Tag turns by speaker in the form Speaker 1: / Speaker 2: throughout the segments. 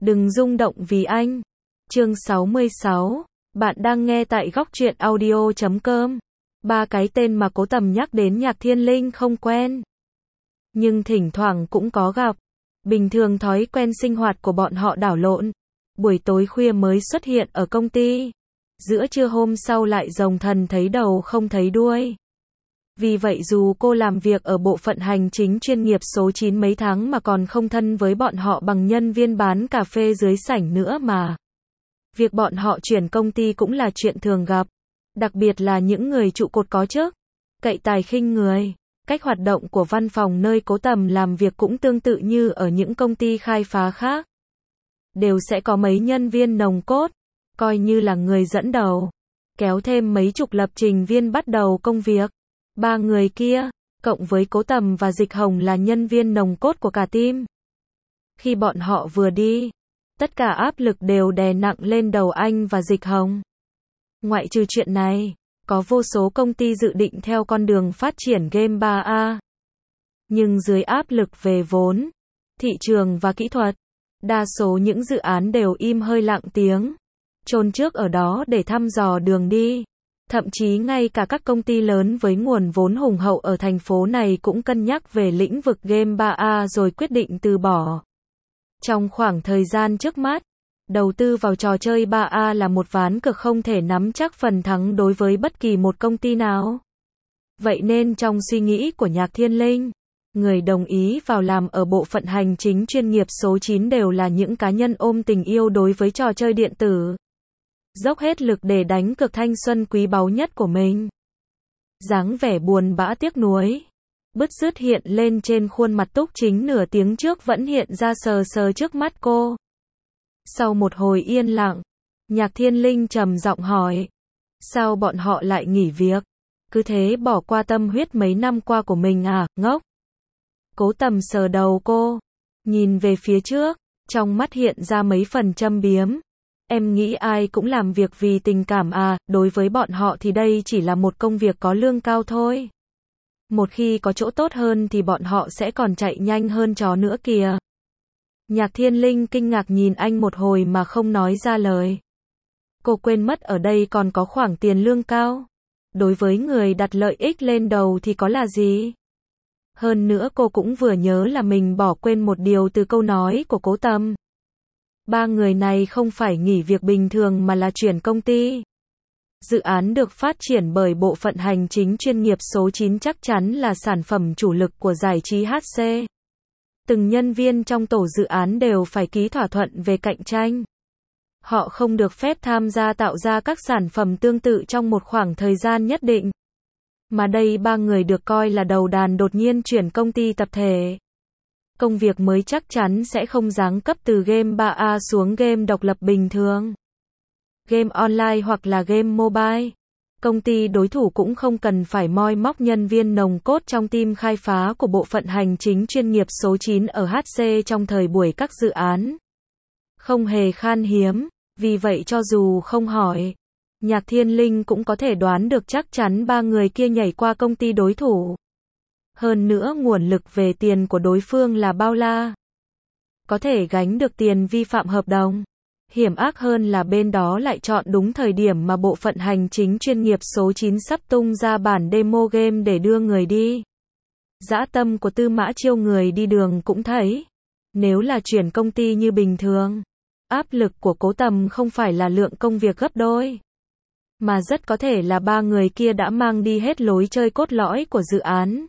Speaker 1: Đừng rung động vì anh. Chương 66. Bạn đang nghe tại góc truyện audio.com. Ba cái tên mà Cố Tầm nhắc đến Nhạc Thiên Linh không quen, nhưng thỉnh thoảng cũng có gặp. Bình thường thói quen sinh hoạt của bọn họ đảo lộn. Buổi tối khuya mới xuất hiện ở công ty. Giữa trưa hôm sau lại rồng thần thấy đầu không thấy đuôi. Vì vậy dù cô làm việc ở bộ phận hành chính chuyên nghiệp số 9 mấy tháng mà còn không thân với bọn họ bằng nhân viên bán cà phê dưới sảnh nữa mà. Việc bọn họ chuyển công ty cũng là chuyện thường gặp. Đặc biệt là những người trụ cột có chức, cậy tài khinh người. Cách hoạt động của văn phòng nơi Cố Tầm làm việc cũng tương tự như ở những công ty khai phá khác. Đều sẽ có mấy nhân viên nòng cốt, coi như là người dẫn đầu, kéo thêm mấy chục lập trình viên bắt đầu công việc. Ba người kia, cộng với Cố Tầm và Dịch Hồng là nhân viên nòng cốt của cả team. Khi bọn họ vừa đi, tất cả áp lực đều đè nặng lên đầu anh và Dịch Hồng. Ngoại trừ chuyện này, có vô số công ty dự định theo con đường phát triển game 3A. Nhưng dưới áp lực về vốn, thị trường và kỹ thuật, đa số những dự án đều im hơi lặng tiếng, chôn trước ở đó để thăm dò đường đi. Thậm chí ngay cả các công ty lớn với nguồn vốn hùng hậu ở thành phố này cũng cân nhắc về lĩnh vực game 3A rồi quyết định từ bỏ. Trong khoảng thời gian trước mắt, đầu tư vào trò chơi 3A là một ván cược không thể nắm chắc phần thắng đối với bất kỳ một công ty nào. Vậy nên trong suy nghĩ của Nhạc Thiên Linh, người đồng ý vào làm ở bộ phận hành chính chuyên nghiệp số 9 đều là những cá nhân ôm tình yêu đối với trò chơi điện tử, dốc hết lực để đánh cược thanh xuân quý báu nhất của mình. Dáng vẻ buồn bã tiếc nuối, bứt rứt hiện lên trên khuôn mặt Túc Chính nửa tiếng trước vẫn hiện ra sờ sờ trước mắt cô. Sau một hồi yên lặng, Nhạc Thiên Linh trầm giọng hỏi, sao bọn họ lại nghỉ việc? Cứ thế bỏ qua tâm huyết mấy năm qua của mình à, ngốc? Cố Tầm sờ đầu cô, nhìn về phía trước, trong mắt hiện ra mấy phần châm biếm. Em nghĩ ai cũng làm việc vì tình cảm à, đối với bọn họ thì đây chỉ là một công việc có lương cao thôi. Một khi có chỗ tốt hơn thì bọn họ sẽ còn chạy nhanh hơn chó nữa kìa. Nhạc Thiên Linh kinh ngạc nhìn anh một hồi mà không nói ra lời. Cô quên mất ở đây còn có khoản tiền lương cao. Đối với người đặt lợi ích lên đầu thì có là gì? Hơn nữa cô cũng vừa nhớ là mình bỏ quên một điều từ câu nói của Cố Tầm. Ba người này không phải nghỉ việc bình thường mà là chuyển công ty. Dự án được phát triển bởi bộ phận hành chính chuyên nghiệp số 9 chắc chắn là sản phẩm chủ lực của giải trí HC. Từng nhân viên trong tổ dự án đều phải ký thỏa thuận về cạnh tranh. Họ không được phép tham gia tạo ra các sản phẩm tương tự trong một khoảng thời gian nhất định. Mà đây ba người được coi là đầu đàn đột nhiên chuyển công ty tập thể. Công việc mới chắc chắn sẽ không giáng cấp từ game 3A xuống game độc lập bình thường. Game online hoặc là game mobile. Công ty đối thủ cũng không cần phải moi móc nhân viên nòng cốt trong team khai phá của bộ phận hành chính chuyên nghiệp số 9 ở HC trong thời buổi các dự án. Không hề khan hiếm, vì vậy cho dù không hỏi, Nhạc Thiên Linh cũng có thể đoán được chắc chắn ba người kia nhảy qua công ty đối thủ. Hơn nữa nguồn lực về tiền của đối phương là bao la. Có thể gánh được tiền vi phạm hợp đồng. Hiểm ác hơn là bên đó lại chọn đúng thời điểm mà bộ phận hành chính chuyên nghiệp số 9 sắp tung ra bản demo game để đưa người đi. Dã tâm của Tư Mã Chiêu người đi đường cũng thấy. Nếu là chuyển công ty như bình thường, áp lực của Cố Tầm không phải là lượng công việc gấp đôi, mà rất có thể là ba người kia đã mang đi hết lối chơi cốt lõi của dự án.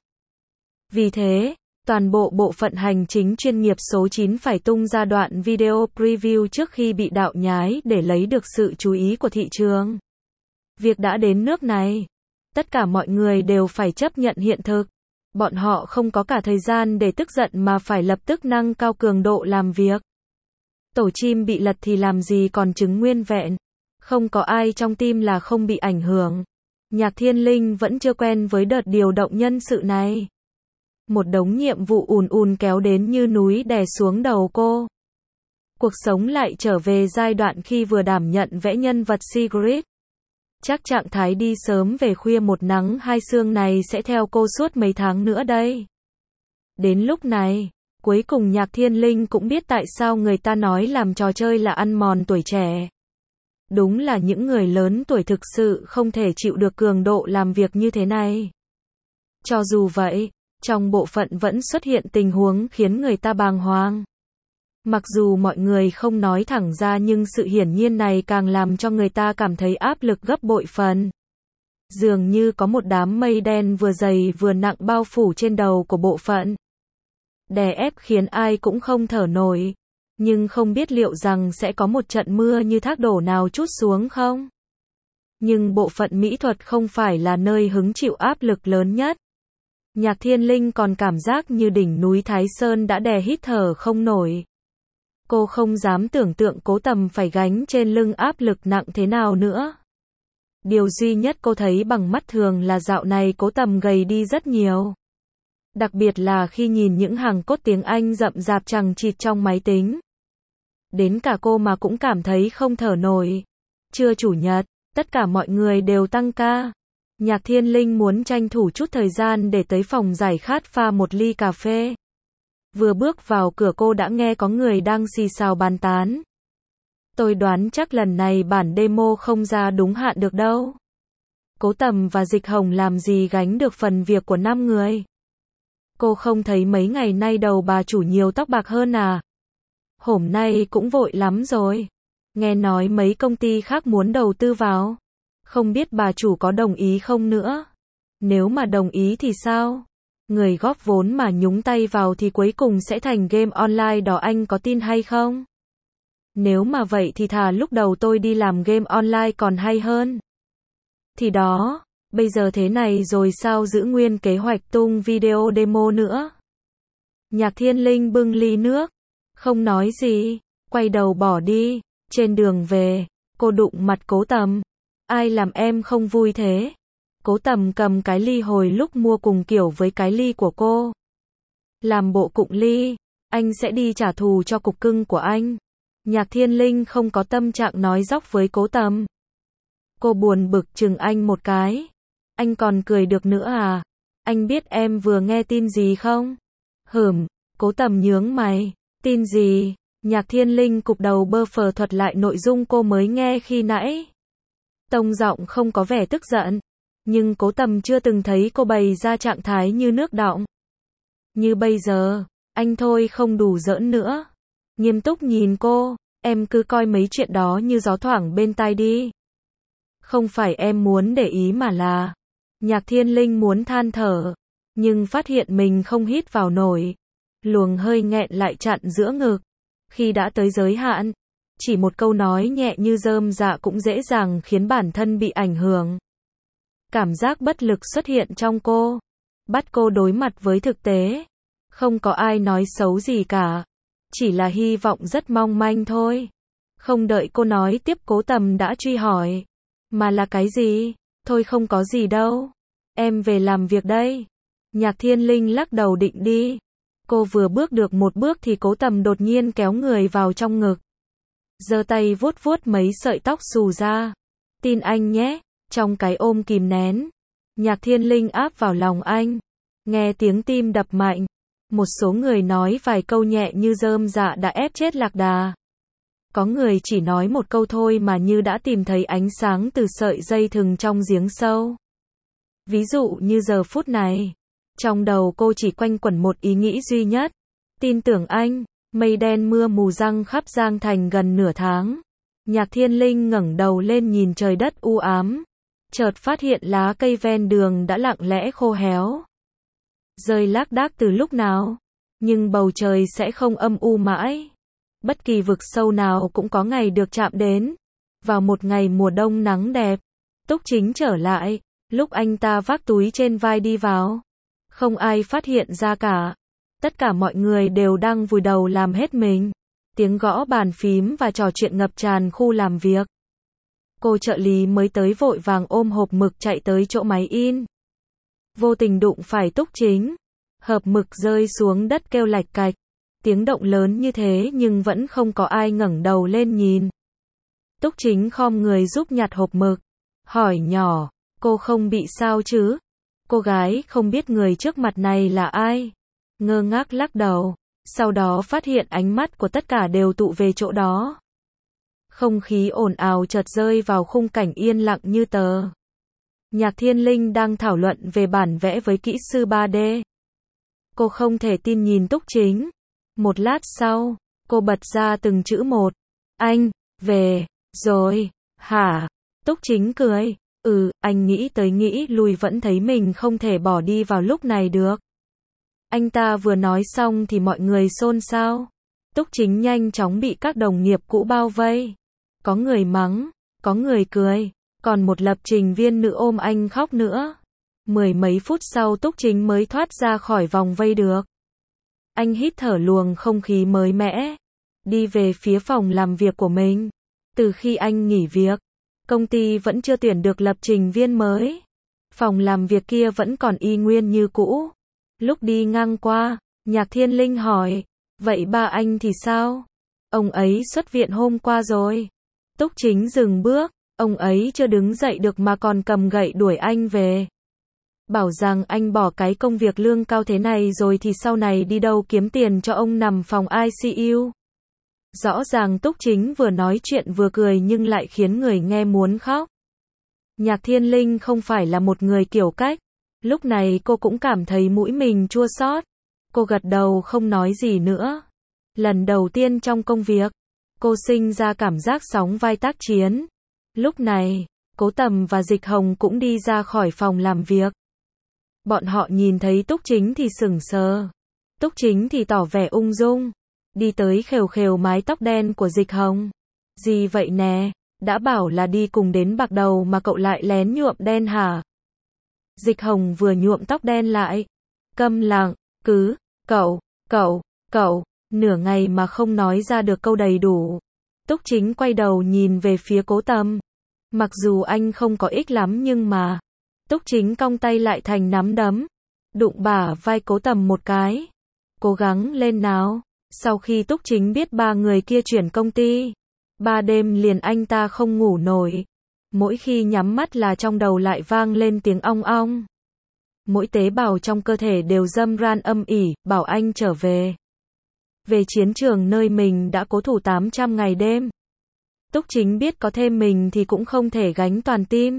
Speaker 1: Vì thế, toàn bộ bộ phận hành chính chuyên nghiệp số 9 phải tung ra đoạn video preview trước khi bị đạo nhái để lấy được sự chú ý của thị trường. Việc đã đến nước này, tất cả mọi người đều phải chấp nhận hiện thực. Bọn họ không có cả thời gian để tức giận mà phải lập tức nâng cao cường độ làm việc. Tổ chim bị lật thì làm gì còn trứng nguyên vẹn. Không có ai trong team là không bị ảnh hưởng. Nhạc Thiên Linh vẫn chưa quen với đợt điều động nhân sự này. Một đống nhiệm vụ ùn ùn kéo đến như núi đè xuống đầu cô. Cuộc sống lại trở về giai đoạn khi vừa đảm nhận vẽ nhân vật Sigrid. Chắc trạng thái đi sớm về khuya một nắng hai sương này sẽ theo cô suốt mấy tháng nữa đây. Đến lúc này, Cuối cùng Nhạc Thiên Linh cũng biết tại sao người ta nói làm trò chơi là ăn mòn tuổi trẻ. Đúng là những người lớn tuổi thực sự không thể chịu được cường độ làm việc như thế này. Cho dù vậy, trong bộ phận vẫn xuất hiện tình huống khiến người ta bàng hoàng. Mặc dù mọi người không nói thẳng ra nhưng sự hiển nhiên này càng làm cho người ta cảm thấy áp lực gấp bội phần. Dường như có một đám mây đen vừa dày vừa nặng bao phủ trên đầu của bộ phận. Đè ép khiến ai cũng không thở nổi. Nhưng không biết liệu rằng sẽ có một trận mưa như thác đổ nào trút xuống không? Nhưng bộ phận mỹ thuật không phải là nơi hứng chịu áp lực lớn nhất. Nhạc Thiên Linh còn cảm giác như đỉnh núi Thái Sơn đã đè hít thở không nổi. Cô không dám tưởng tượng Cố Tầm phải gánh trên lưng áp lực nặng thế nào nữa. Điều duy nhất cô thấy bằng mắt thường là dạo này Cố Tầm gầy đi rất nhiều. Đặc biệt là khi nhìn những hàng cốt tiếng Anh rậm rạp chằng chịt trong máy tính. Đến cả cô mà cũng cảm thấy không thở nổi. Trưa chủ nhật, tất cả mọi người đều tăng ca. Nhạc Thiên Linh muốn tranh thủ chút thời gian để tới phòng giải khát pha một ly cà phê. Vừa bước vào cửa cô đã nghe có người đang xì xào bàn tán. Tôi đoán chắc lần này bản demo không ra đúng hạn được đâu. Cố Tầm và Dịch Hồng làm gì gánh được phần việc của 5 người. Cô không thấy mấy ngày nay đầu bà chủ nhiều tóc bạc hơn à? Hôm nay cũng vội lắm rồi. Nghe nói mấy công ty khác muốn đầu tư vào. Không biết bà chủ có đồng ý không nữa. Nếu mà đồng ý thì sao? Người góp vốn mà nhúng tay vào thì cuối cùng sẽ thành game online đó, anh có tin hay không? Nếu mà vậy thì thà lúc đầu tôi đi làm game online còn hay hơn. Thì đó, bây giờ thế này rồi sao giữ nguyên kế hoạch tung video demo nữa? Nhạc Thiên Linh bưng ly nước, không nói gì, quay đầu bỏ đi. Trên đường về, cô đụng mặt Cố Tầm. Ai làm em không vui thế? Cố Tầm cầm cái ly hồi lúc mua cùng kiểu với cái ly của cô. Làm bộ cụng ly, anh sẽ đi trả thù cho cục cưng của anh. Nhạc Thiên Linh không có tâm trạng nói dóc với Cố Tầm. Cô buồn bực chừng anh một cái. Anh còn cười được nữa à? Anh biết em vừa nghe tin gì không? Cố Tầm nhướng mày. Tin gì? Nhạc Thiên Linh cụp đầu bơ phờ thuật lại nội dung cô mới nghe khi nãy. Tông giọng không có vẻ tức giận. Nhưng Cố Tầm chưa từng thấy cô bày ra trạng thái như nước đọng. Như bây giờ, anh thôi không đủ giỡn nữa. Nghiêm túc nhìn cô, em cứ coi mấy chuyện đó như gió thoảng bên tai đi. Không phải em muốn để ý mà là. Nhạc Thiên Linh muốn than thở, nhưng phát hiện mình không hít vào nổi. Luồng hơi nghẹn lại chặn giữa ngực. Khi đã tới giới hạn, chỉ một câu nói nhẹ như rơm rạ cũng dễ dàng khiến bản thân bị ảnh hưởng. Cảm giác bất lực xuất hiện trong cô, bắt cô đối mặt với thực tế. Không có ai nói xấu gì cả, chỉ là hy vọng rất mong manh thôi. Không đợi cô nói tiếp Cố Tầm đã truy hỏi. Mà là cái gì? Thôi không có gì đâu. Em về làm việc đây. Nhạc Thiên Linh lắc đầu định đi. Cô vừa bước được một bước thì Cố Tầm đột nhiên kéo người vào trong ngực. Giơ tay vuốt vuốt mấy sợi tóc xù ra. Tin anh nhé. Trong cái ôm kìm nén, Nhạc Thiên Linh áp vào lòng anh. Nghe tiếng tim đập mạnh. Một số người nói vài câu nhẹ như rơm rạ đã ép chết lạc đà. Có người chỉ nói một câu thôi mà như đã tìm thấy ánh sáng từ sợi dây thừng trong giếng sâu. Ví dụ như giờ phút này, trong đầu cô chỉ quanh quẩn một ý nghĩ duy nhất. Tin tưởng anh. Mây đen mưa mù giăng khắp Giang Thành gần nửa tháng. Nhạc Thiên Linh ngẩng đầu lên nhìn trời đất u ám. Chợt phát hiện lá cây ven đường đã lặng lẽ khô héo. Rơi lác đác từ lúc nào. Nhưng bầu trời sẽ không âm u mãi. Bất kỳ vực sâu nào cũng có ngày được chạm đến. Vào một ngày mùa đông nắng đẹp, Túc Chính trở lại. Lúc anh ta vác túi trên vai đi vào, không ai phát hiện ra cả. Tất cả mọi người đều đang vùi đầu làm hết mình. Tiếng gõ bàn phím và trò chuyện ngập tràn khu làm việc. Cô trợ lý mới tới vội vàng ôm hộp mực chạy tới chỗ máy in. Vô tình đụng phải Túc Chính. Hộp mực rơi xuống đất kêu lạch cạch. Tiếng động lớn như thế nhưng vẫn không có ai ngẩng đầu lên nhìn. Túc Chính khom người giúp nhặt hộp mực. Hỏi nhỏ, cô không bị sao chứ? Cô gái không biết người trước mặt này là ai. Ngơ ngác lắc đầu. sau đó phát hiện ánh mắt của tất cả đều tụ về chỗ đó. Không khí ồn ào chợt rơi vào khung cảnh yên lặng như tờ. Nhạc Thiên Linh đang thảo luận về bản vẽ với kỹ sư 3D. Cô không thể tin nhìn Túc Chính. Một lát sau, cô bật ra từng chữ một. Anh, về, rồi, hả? Túc Chính cười. Anh nghĩ tới nghĩ lui vẫn thấy mình không thể bỏ đi vào lúc này được. Anh ta vừa nói xong thì mọi người xôn xao. Túc Chính nhanh chóng bị các đồng nghiệp cũ bao vây. Có người mắng, có người cười, còn một lập trình viên nữ ôm anh khóc nữa. Mười mấy phút sau Túc Chính mới thoát ra khỏi vòng vây được. Anh hít thở luồng không khí mới mẻ, đi về phía phòng làm việc của mình. Từ khi anh nghỉ việc, công ty vẫn chưa tuyển được lập trình viên mới. Phòng làm việc kia vẫn còn y nguyên như cũ. Lúc đi ngang qua, Nhạc Thiên Linh hỏi, vậy ba anh thì sao? Ông ấy xuất viện hôm qua rồi. Túc Chính dừng bước, ông ấy chưa đứng dậy được mà còn cầm gậy đuổi anh về. Bảo rằng anh bỏ cái công việc lương cao thế này rồi thì sau này đi đâu kiếm tiền cho ông nằm phòng ICU. Rõ ràng Túc Chính vừa nói chuyện vừa cười nhưng lại khiến người nghe muốn khóc. Nhạc Thiên Linh không phải là một người kiểu cách. Lúc này cô cũng cảm thấy mũi mình chua xót. Cô gật đầu không nói gì nữa. Lần đầu tiên trong công việc, cô sinh ra cảm giác sóng vai tác chiến. Lúc này, Cố Tầm và Dịch Hồng cũng đi ra khỏi phòng làm việc. Bọn họ nhìn thấy Túc Chính thì sững sờ. Túc Chính thì tỏ vẻ ung dung, đi tới khều khều mái tóc đen của Dịch Hồng. Gì vậy nè, đã bảo là đi cùng đến bạc đầu mà cậu lại lén nhuộm đen hả? Dịch Hồng vừa nhuộm tóc đen lại, câm lặng, cậu, nửa ngày mà không nói ra được câu đầy đủ. Túc Chính quay đầu nhìn về phía Cố Tầm. Mặc dù anh không có ích lắm nhưng mà, Túc Chính cong tay lại thành nắm đấm, đụng bả vai Cố Tầm một cái. Cố gắng lên nào. Sau khi Túc Chính biết ba người kia chuyển công ty, 3 đêm liền anh ta không ngủ nổi. Mỗi khi nhắm mắt là trong đầu lại vang lên tiếng ong ong. Mỗi tế bào trong cơ thể đều râm ran âm ỉ, bảo anh trở về. Về chiến trường nơi mình đã cố thủ 800 ngày đêm. Túc Chính biết có thêm mình thì cũng không thể gánh toàn team.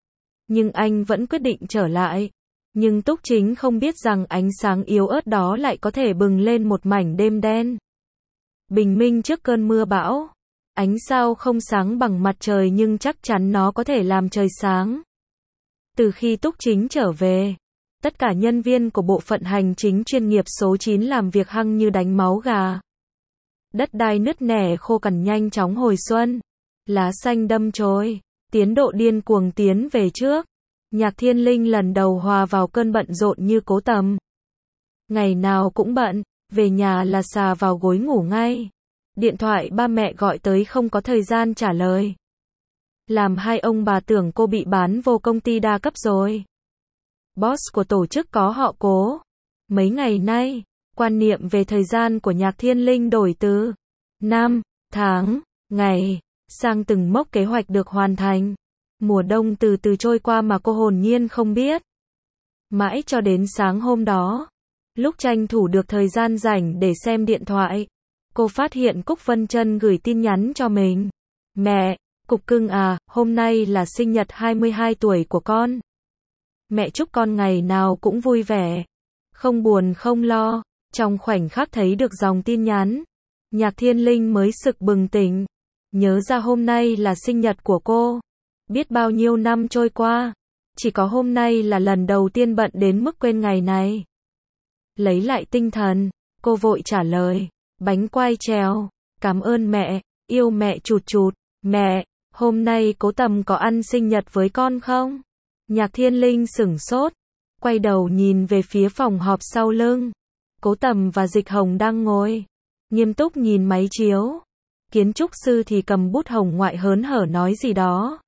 Speaker 1: Nhưng anh vẫn quyết định trở lại. Nhưng Túc Chính không biết rằng ánh sáng yếu ớt đó lại có thể bừng lên một mảnh đêm đen. Bình minh trước cơn mưa bão. Ánh sao không sáng bằng mặt trời nhưng chắc chắn nó có thể làm trời sáng. Từ khi Túc Chính trở về, tất cả nhân viên của bộ phận hành chính chuyên nghiệp số 9 làm việc hăng như đánh máu gà. Đất đai nứt nẻ khô cằn nhanh chóng hồi xuân. Lá xanh đâm chồi, tiến độ điên cuồng tiến về trước. Nhạc Thiên Linh lần đầu hòa vào cơn bận rộn như Cố Tầm. Ngày nào cũng bận, về nhà là xà vào gối ngủ ngay. Điện thoại ba mẹ gọi tới không có thời gian trả lời. Làm hai ông bà tưởng cô bị bán vô công ty đa cấp rồi. Boss của tổ chức có họ Cố. Mấy ngày nay, quan niệm về thời gian của Nhạc Thiên Linh đổi từ năm, tháng, ngày, sang từng mốc kế hoạch được hoàn thành. Mùa đông từ từ trôi qua mà cô hồn nhiên không biết. Mãi cho đến sáng hôm đó, lúc tranh thủ được thời gian rảnh để xem điện thoại, cô phát hiện Cúc Vân Chân gửi tin nhắn cho mình. Mẹ, Cục cưng à, hôm nay là sinh nhật 22 tuổi của con. Mẹ chúc con ngày nào cũng vui vẻ, không buồn không lo. Trong khoảnh khắc thấy được dòng tin nhắn, Nhạc Thiên Linh mới sực bừng tỉnh. Nhớ ra hôm nay là sinh nhật của cô. Biết bao nhiêu năm trôi qua, chỉ có hôm nay là lần đầu tiên bận đến mức quên ngày này. Lấy lại tinh thần, cô vội trả lời, bánh quai trèo, cảm ơn mẹ, yêu mẹ chụt chụt. Mẹ, hôm nay Cố Tầm có ăn sinh nhật với con không? Nhạc Thiên Linh sửng sốt, quay đầu nhìn về phía phòng họp sau lưng. Cố Tầm và Dịch Hồng đang ngồi, nghiêm túc nhìn máy chiếu. Kiến trúc sư thì cầm bút hồng ngoại hớn hở nói gì đó.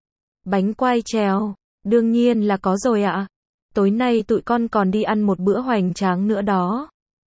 Speaker 1: Bánh quai trèo, đương nhiên là có rồi ạ. Tối nay tụi con còn đi ăn một bữa hoành tráng nữa đó.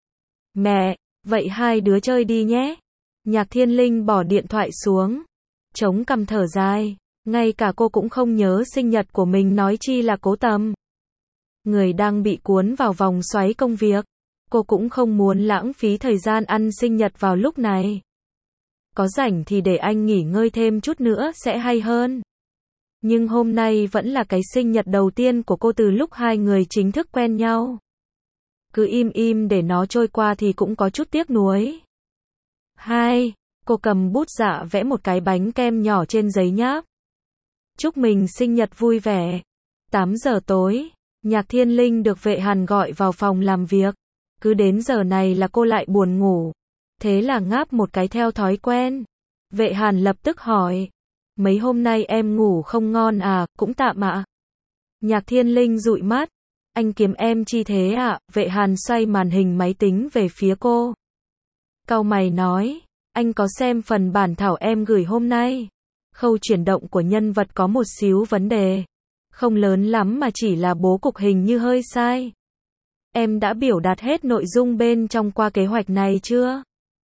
Speaker 1: Mẹ, vậy hai đứa chơi đi nhé. Nhạc Thiên Linh bỏ điện thoại xuống, chống cằm thở dài. Ngay cả cô cũng không nhớ sinh nhật của mình nói chi là Cố Tầm. Người đang bị cuốn vào vòng xoáy công việc. Cô cũng không muốn lãng phí thời gian ăn sinh nhật vào lúc này. Có rảnh thì để anh nghỉ ngơi thêm chút nữa sẽ hay hơn. Nhưng hôm nay vẫn là cái sinh nhật đầu tiên của cô từ lúc hai người chính thức quen nhau. Cứ im im để nó trôi qua thì cũng có chút tiếc nuối. Cô cầm bút dạ vẽ một cái bánh kem nhỏ trên giấy nháp. Chúc mình sinh nhật vui vẻ. 8 giờ tối, Nhạc Thiên Linh được Vệ Hàn gọi vào phòng làm việc. Cứ đến giờ này là cô lại buồn ngủ. Thế là ngáp một cái theo thói quen. Vệ Hàn lập tức hỏi. Mấy hôm nay em ngủ không ngon à, cũng tạm ạ. Nhạc Thiên Linh dụi mắt. Anh kiếm em chi thế ạ? Vệ Hàn xoay màn hình máy tính về phía cô. Cau mày nói. Anh có xem phần bản thảo em gửi hôm nay. Khâu chuyển động của nhân vật có một xíu vấn đề. Không lớn lắm mà chỉ là bố cục hình như hơi sai. Em đã biểu đạt hết nội dung bên trong qua kế hoạch này chưa?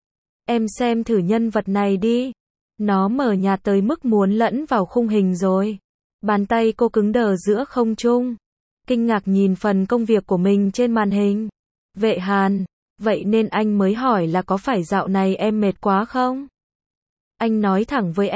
Speaker 1: Em xem thử nhân vật này đi. Nó mờ nhạt tới mức muốn lẫn vào khung hình rồi. Bàn tay cô cứng đờ giữa không trung. Kinh ngạc nhìn phần công việc của mình trên màn hình. Vệ Hàn, vậy nên anh mới hỏi là có phải dạo này em mệt quá không? Anh nói thẳng với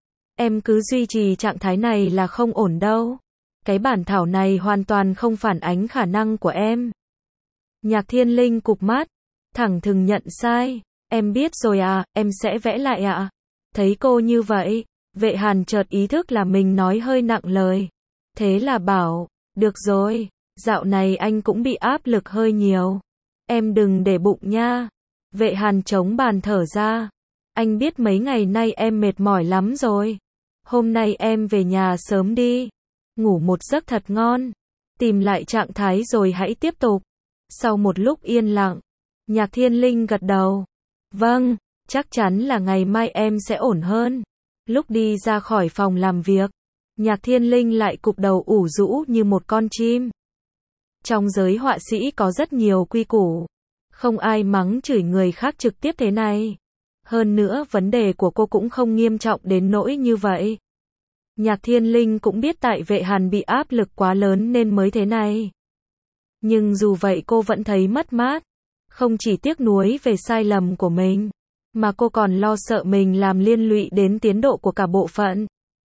Speaker 1: em cứ duy trì trạng thái này là không ổn đâu. Cái bản thảo này hoàn toàn không phản ánh khả năng của em. Nhạc Thiên Linh cụp mắt, thẳng thừng nhận sai. Em biết rồi à, em sẽ vẽ lại ạ. Thấy cô như vậy, Vệ Hàn chợt ý thức là mình nói hơi nặng lời. Thế là bảo, được rồi, dạo này anh cũng bị áp lực hơi nhiều. Em đừng để bụng nha. Vệ Hàn chống bàn thở ra. Anh biết mấy ngày nay em mệt mỏi lắm rồi. Hôm nay em về nhà sớm đi. Ngủ một giấc thật ngon. Tìm lại trạng thái rồi hãy tiếp tục. Sau một lúc yên lặng, Nhạc Thiên Linh gật đầu. Vâng, chắc chắn là ngày mai em sẽ ổn hơn. Lúc đi ra khỏi phòng làm việc, Nhạc Thiên Linh lại cụp đầu ủ rũ như một con chim. Trong giới họa sĩ có rất nhiều quy củ. Không ai mắng chửi người khác trực tiếp thế này. Hơn nữa vấn đề của cô cũng không nghiêm trọng đến nỗi như vậy. Nhạc Thiên Linh cũng biết tại Vệ Hàn bị áp lực quá lớn nên mới thế này. Nhưng dù vậy cô vẫn thấy mất mát. Không chỉ tiếc nuối về sai lầm của mình, mà cô còn lo sợ mình làm liên lụy đến tiến độ của cả bộ phận.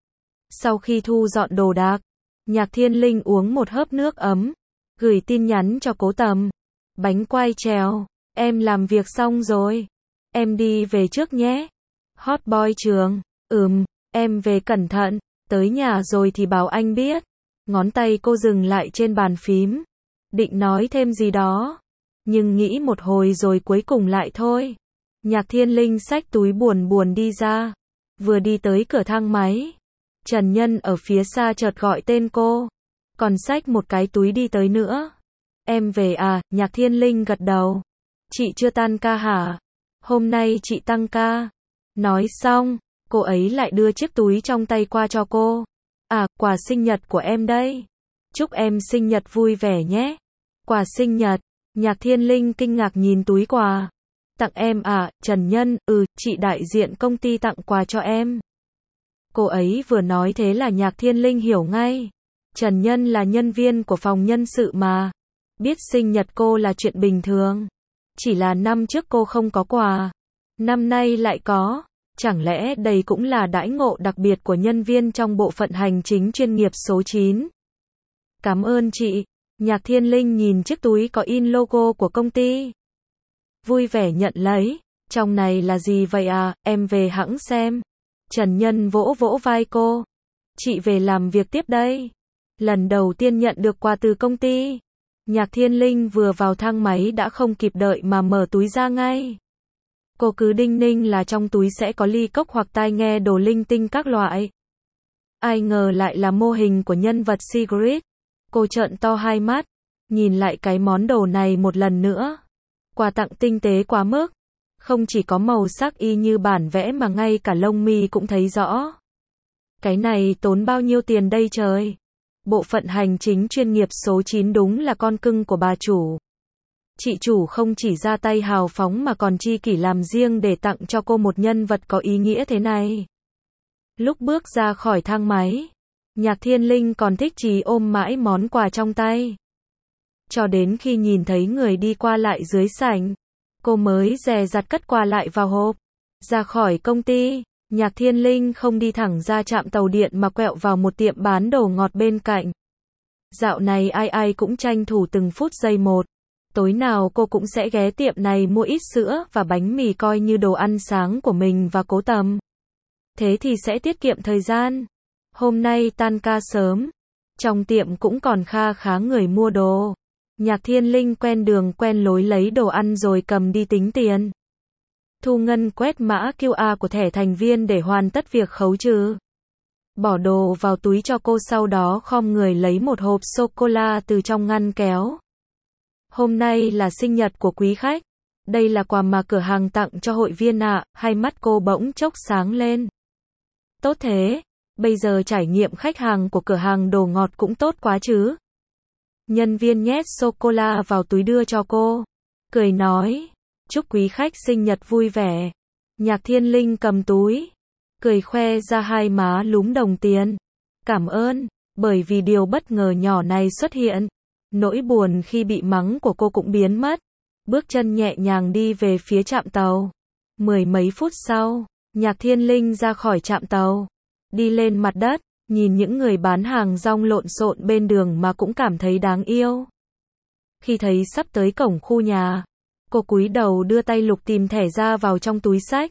Speaker 1: Sau khi thu dọn đồ đạc, Nhạc Thiên Linh uống một hớp nước ấm, gửi tin nhắn cho Cố Tầm. Bánh quai trèo, em làm việc xong rồi. Em đi về trước nhé. Hot boy trường, em về cẩn thận, tới nhà rồi thì báo anh biết. Ngón tay cô dừng lại trên bàn phím, định nói thêm gì đó, nhưng nghĩ một hồi rồi cuối cùng lại thôi. Nhạc Thiên Linh xách túi buồn buồn đi ra. Vừa đi tới cửa thang máy, Trần Nhân ở phía xa chợt gọi tên cô. Còn xách một cái túi đi tới nữa. Em về à? Nhạc Thiên Linh gật đầu. Chị chưa tan ca hả? Hôm nay chị tăng ca. Nói xong, cô ấy lại đưa chiếc túi trong tay qua cho cô. À, quà sinh nhật của em đây. Chúc em sinh nhật vui vẻ nhé. Quà sinh nhật. Nhạc Thiên Linh kinh ngạc nhìn túi quà. Tặng em à? Trần Nhân, chị đại diện công ty tặng quà cho em. Cô ấy vừa nói thế là Nhạc Thiên Linh hiểu ngay. Trần Nhân là nhân viên của phòng nhân sự mà. Biết sinh nhật cô là chuyện bình thường. Chỉ là năm trước cô không có quà. Năm nay lại có. Chẳng lẽ đây cũng là đãi ngộ đặc biệt của nhân viên trong bộ phận hành chính chuyên nghiệp số 9? Cảm ơn chị. Nhạc Thiên Linh nhìn chiếc túi có in logo của công ty. Vui vẻ nhận lấy. Trong này là gì vậy à? Em về hẵng xem. Trần Nhân vỗ vỗ vai cô. Chị về làm việc tiếp đây. Lần đầu tiên nhận được quà từ công ty. Nhạc Thiên Linh vừa vào thang máy đã không kịp đợi mà mở túi ra ngay. Cô cứ đinh ninh là trong túi sẽ có ly cốc hoặc tai nghe đồ linh tinh các loại. Ai ngờ lại là mô hình của nhân vật Sigrid. Cô trợn to hai mắt, nhìn lại cái món đồ này một lần nữa. Quà tặng tinh tế quá mức. Không chỉ có màu sắc y như bản vẽ mà ngay cả lông mi cũng thấy rõ. Cái này tốn bao nhiêu tiền đây trời? Bộ phận hành chính chuyên nghiệp số 9 đúng là con cưng của bà chủ. Chị chủ không chỉ ra tay hào phóng mà còn chi kỷ làm riêng để tặng cho cô một nhân vật có ý nghĩa thế này. Lúc bước ra khỏi thang máy, Nhạc Thiên Linh còn thích chí ôm mãi món quà trong tay. cho đến khi nhìn thấy người đi qua lại dưới sảnh, cô mới dè dặt cất quà lại vào hộp. Ra khỏi công ty, Nhạc Thiên Linh không đi thẳng ra trạm tàu điện mà quẹo vào một tiệm bán đồ ngọt bên cạnh. Dạo này ai ai cũng tranh thủ từng phút giây một. Tối nào cô cũng sẽ ghé tiệm này mua ít sữa và bánh mì coi như đồ ăn sáng của mình và Cố Tầm. Thế thì sẽ tiết kiệm thời gian. Hôm nay tan ca sớm, trong tiệm cũng còn kha khá người mua đồ. Nhạc Thiên Linh quen đường quen lối lấy đồ ăn rồi cầm đi tính tiền. Thu Ngân quét mã QR của thẻ thành viên để hoàn tất việc khấu trừ. Bỏ đồ vào túi cho cô, sau đó khom người lấy một hộp sô-cô-la từ trong ngăn kéo. Hôm nay là sinh nhật của quý khách. Đây là quà mà cửa hàng tặng cho hội viên ạ. Hai mắt cô bỗng chốc sáng lên. Tốt thế, bây giờ trải nghiệm khách hàng của cửa hàng đồ ngọt cũng tốt quá chứ. Nhân viên nhét sô-cô-la vào túi đưa cho cô. Cười nói, chúc quý khách sinh nhật vui vẻ. Nhạc Thiên Linh cầm túi, cười khoe ra hai má lúm đồng tiền. Cảm ơn, bởi vì điều bất ngờ nhỏ này xuất hiện. Nỗi buồn khi bị mắng của cô cũng biến mất. Bước chân nhẹ nhàng đi về phía trạm tàu. Mười mấy phút sau, Nhạc Thiên Linh ra khỏi trạm tàu. Đi lên mặt đất, nhìn những người bán hàng rong lộn xộn bên đường mà cũng cảm thấy đáng yêu. Khi thấy sắp tới cổng khu nhà, cô cúi đầu đưa tay lục tìm thẻ ra vào trong túi xách.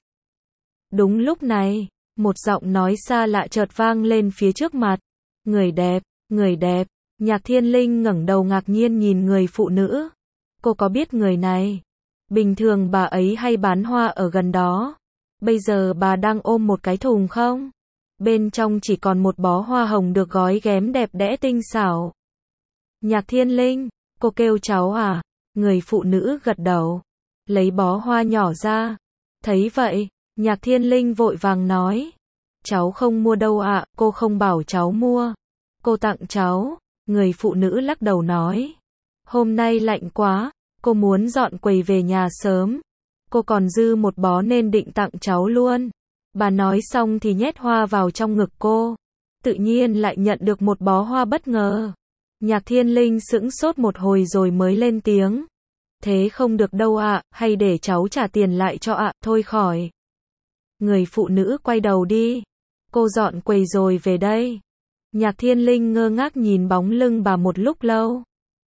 Speaker 1: Đúng lúc này, một giọng nói xa lạ chợt vang lên phía trước mặt. Người đẹp, người đẹp. Nhạc Thiên Linh ngẩng đầu ngạc nhiên nhìn người phụ nữ. Cô có biết người này? Bình thường bà ấy hay bán hoa ở gần đó. Bây giờ bà đang ôm một cái thùng không? Bên trong chỉ còn một bó hoa hồng được gói ghém đẹp đẽ tinh xảo. Nhạc Thiên Linh, cô kêu cháu à? Người phụ nữ gật đầu, lấy bó hoa nhỏ ra. Thấy vậy, Nhạc Thiên Linh vội vàng nói. Cháu không mua đâu ạ, cô không bảo cháu mua. Cô tặng cháu. Người phụ nữ lắc đầu nói. Hôm nay lạnh quá, cô muốn dọn quầy về nhà sớm. Cô còn dư một bó nên định tặng cháu luôn. Bà nói xong thì nhét hoa vào trong ngực cô. Tự nhiên lại nhận được một bó hoa bất ngờ. Nhạc Thiên Linh sững sốt một hồi rồi mới lên tiếng. Thế không được đâu ạ, hay để cháu trả tiền lại cho ạ, thôi khỏi. Người phụ nữ quay đầu đi. Cô dọn quầy rồi về đây. Nhạc Thiên Linh ngơ ngác nhìn bóng lưng bà một lúc lâu.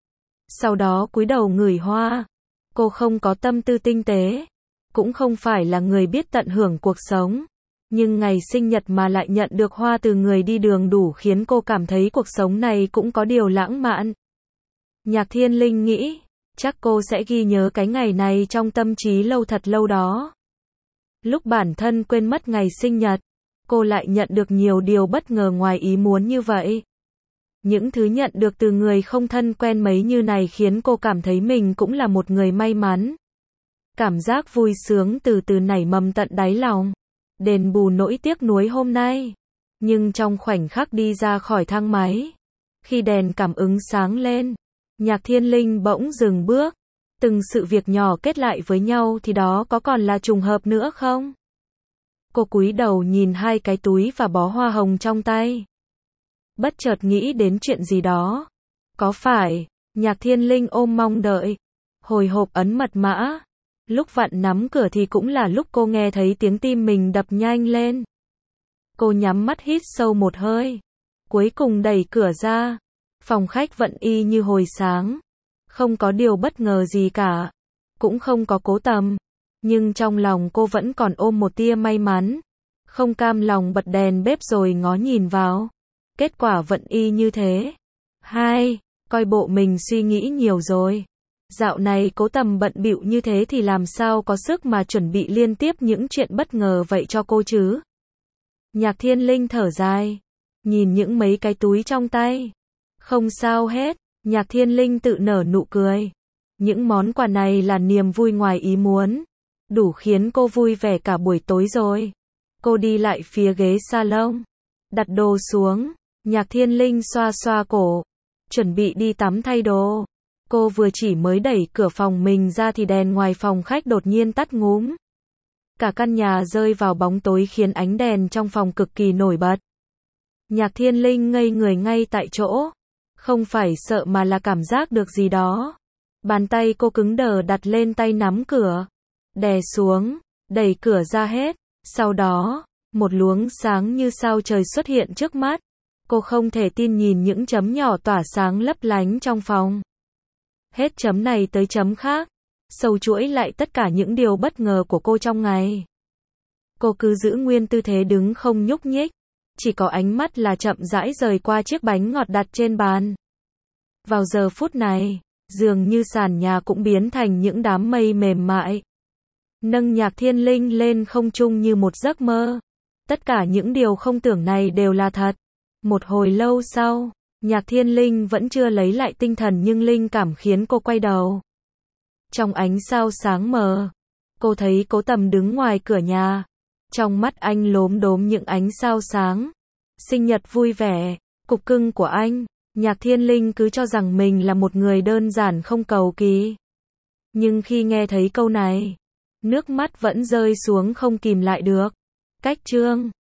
Speaker 1: Sau đó cúi đầu ngửi hoa. Cô không có tâm tư tinh tế, cũng không phải là người biết tận hưởng cuộc sống. Nhưng ngày sinh nhật mà lại nhận được hoa từ người đi đường đủ khiến cô cảm thấy cuộc sống này cũng có điều lãng mạn. Nhạc Thiên Linh nghĩ, chắc cô sẽ ghi nhớ cái ngày này trong tâm trí lâu thật lâu đó. Lúc bản thân quên mất ngày sinh nhật, cô lại nhận được nhiều điều bất ngờ ngoài ý muốn như vậy. Những thứ nhận được từ người không thân quen mấy như này khiến cô cảm thấy mình cũng là một người may mắn. Cảm giác vui sướng từ từ nảy mầm tận đáy lòng, đền bù nỗi tiếc nuối hôm nay. Nhưng trong khoảnh khắc đi ra khỏi thang máy, khi đèn cảm ứng sáng lên, Nhạc Thiên Linh bỗng dừng bước. Từng sự việc nhỏ kết lại với nhau thì đó có còn là trùng hợp nữa không? Cô cúi đầu nhìn hai cái túi và bó hoa hồng trong tay. Bất chợt nghĩ đến chuyện gì đó. Có phải, Nhạc Thiên Linh ôm mong đợi, hồi hộp ấn mật mã. Lúc vặn nắm cửa thì cũng là lúc cô nghe thấy tiếng tim mình đập nhanh lên. Cô nhắm mắt hít sâu một hơi. Cuối cùng đẩy cửa ra. Phòng khách vẫn y như hồi sáng. Không có điều bất ngờ gì cả. Cũng không có Cố Tầm. Nhưng trong lòng cô vẫn còn ôm một tia may mắn. Không cam lòng bật đèn bếp rồi ngó nhìn vào. Kết quả vẫn y như thế. Coi bộ mình suy nghĩ nhiều rồi. Dạo này Cố Tầm bận bịu như thế thì làm sao có sức mà chuẩn bị liên tiếp những chuyện bất ngờ vậy cho cô chứ? Nhạc Thiên Linh thở dài, nhìn những mấy cái túi trong tay. Không sao hết, Nhạc Thiên Linh tự nở nụ cười. Những món quà này là niềm vui ngoài ý muốn, đủ khiến cô vui vẻ cả buổi tối rồi. Cô đi lại phía ghế salon, đặt đồ xuống. Nhạc Thiên Linh xoa xoa cổ, chuẩn bị đi tắm thay đồ. Cô vừa chỉ mới đẩy cửa phòng mình ra thì đèn ngoài phòng khách đột nhiên tắt ngúm. Cả căn nhà rơi vào bóng tối khiến ánh đèn trong phòng cực kỳ nổi bật. Nhạc Thiên Linh ngây người ngay tại chỗ. Không phải sợ mà là cảm giác được gì đó. Bàn tay cô cứng đờ đặt lên tay nắm cửa. Đè xuống, đẩy cửa ra hết. Sau đó, một luống sáng như sao trời xuất hiện trước mắt. Cô không thể tin nhìn những chấm nhỏ tỏa sáng lấp lánh trong phòng. Hết chấm này tới chấm khác. Sâu chuỗi lại tất cả những điều bất ngờ của cô trong ngày. Cô cứ giữ nguyên tư thế đứng không nhúc nhích. Chỉ có ánh mắt là chậm rãi rời qua chiếc bánh ngọt đặt trên bàn. Vào giờ phút này, dường như sàn nhà cũng biến thành những đám mây mềm mại. Nâng Nhạc Thiên Linh lên không trung như một giấc mơ. Tất cả những điều không tưởng này đều là thật. Một hồi lâu sau, Nhạc Thiên Linh vẫn chưa lấy lại tinh thần nhưng linh cảm khiến cô quay đầu. Trong ánh sao sáng mờ, cô thấy Cố Tầm đứng ngoài cửa nhà. Trong mắt anh lốm đốm những ánh sao sáng. Sinh nhật vui vẻ, cục cưng của anh. Nhạc Thiên Linh cứ cho rằng mình là một người đơn giản không cầu kỳ. Nhưng khi nghe thấy câu này, nước mắt vẫn rơi xuống không kìm lại được. Cách chương